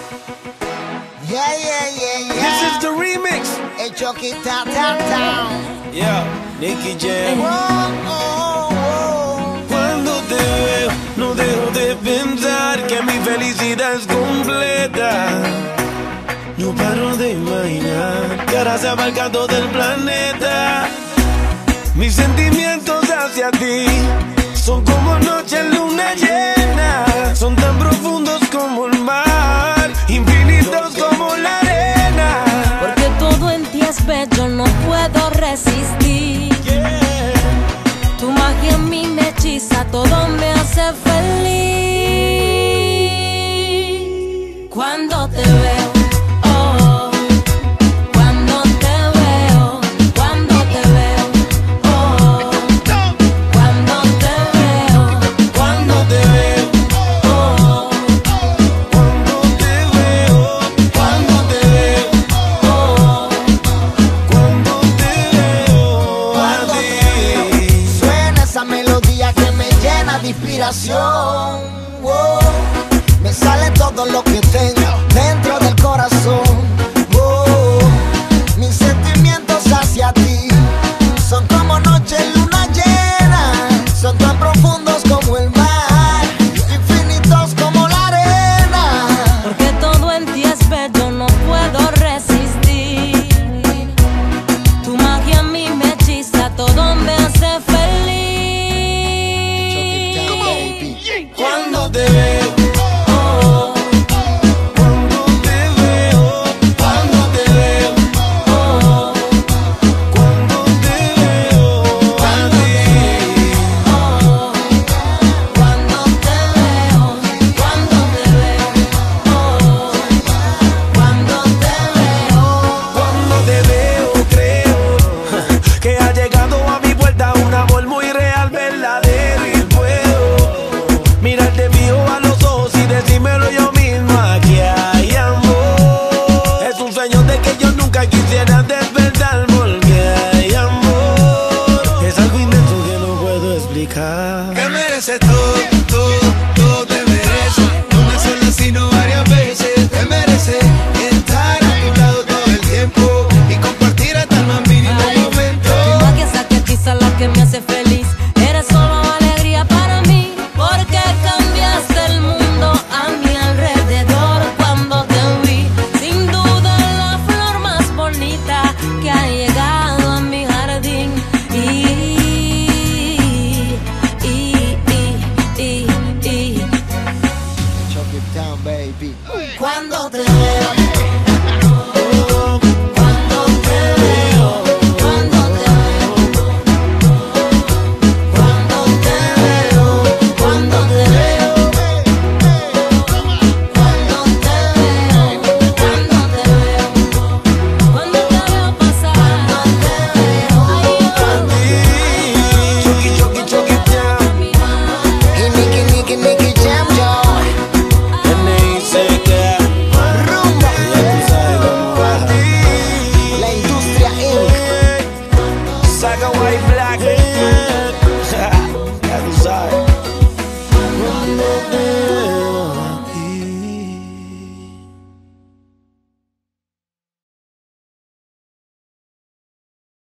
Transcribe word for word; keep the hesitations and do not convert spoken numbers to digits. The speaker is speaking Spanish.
Yeah, yeah, yeah, yeah. This is the remix. El Chucky Town, Town, Town. Yeah, Nicky Jam. Oh, oh, oh. Cuando te veo, no dejo de pensar que mi felicidad es completa. No paro de imaginar que ahora se abarca todo el planeta. Mis sentimientos hacia ti son como noche en luna llena. Son tan profundos como el mar, infinitos como la arena. Porque todo en ti es bello, no puedo resistir. Yeah. Tu magia en mí me hechiza, todo me hace feliz. Cuando te veo, oh, cuando te veo, cuando te veo, oh, cuando te veo, Cuando te veo, oh, cuando te veo, cuando te veo, oh, cuando te veo a ti. Suena esa melodía que me llena de inspiración. Oh, me sale todo lo que tengo dentro del corazón. Oh, mis sentimientos hacia ti son como noche en luna llena. Son tan profundos como el mar, infinitos como la arena. porque todo en ti es bello, no puedo resistir. Tu magia en mí me hechiza, todo me hace feliz. Cuando te veo, Oh, cuando te veo, cuando te veo, oh, cuando te veo a ti. oh, cuando te veo, cuando te veo, oh, cuando te veo. Cuando te veo creo que ha llegado a mi puerta un amor muy real, verdadero, y puedo mirarte fijo a los ojos y decírmelo yo mismo, aquí hay amor. Es un sueño de que yo nunca quisiera despertar, porque hay amor. Es algo inmenso que no puedo explicar. Que mereces todo, todo, todo te mereces. No una sola sino varias veces. Te mereces estar a tu lado todo el tiempo y compartir hasta el más mínimo Ay, momento. tu magia es la que hechiza, la que me hace feliz. Eres solo alegría para mí, porque cambiaste el mundo a mi alrededor cuando te vi. Sin duda la flor más bonita que ha llegado a mi jardín. Y, y, y, y, y. Chucky Town, baby. Cuando te veo,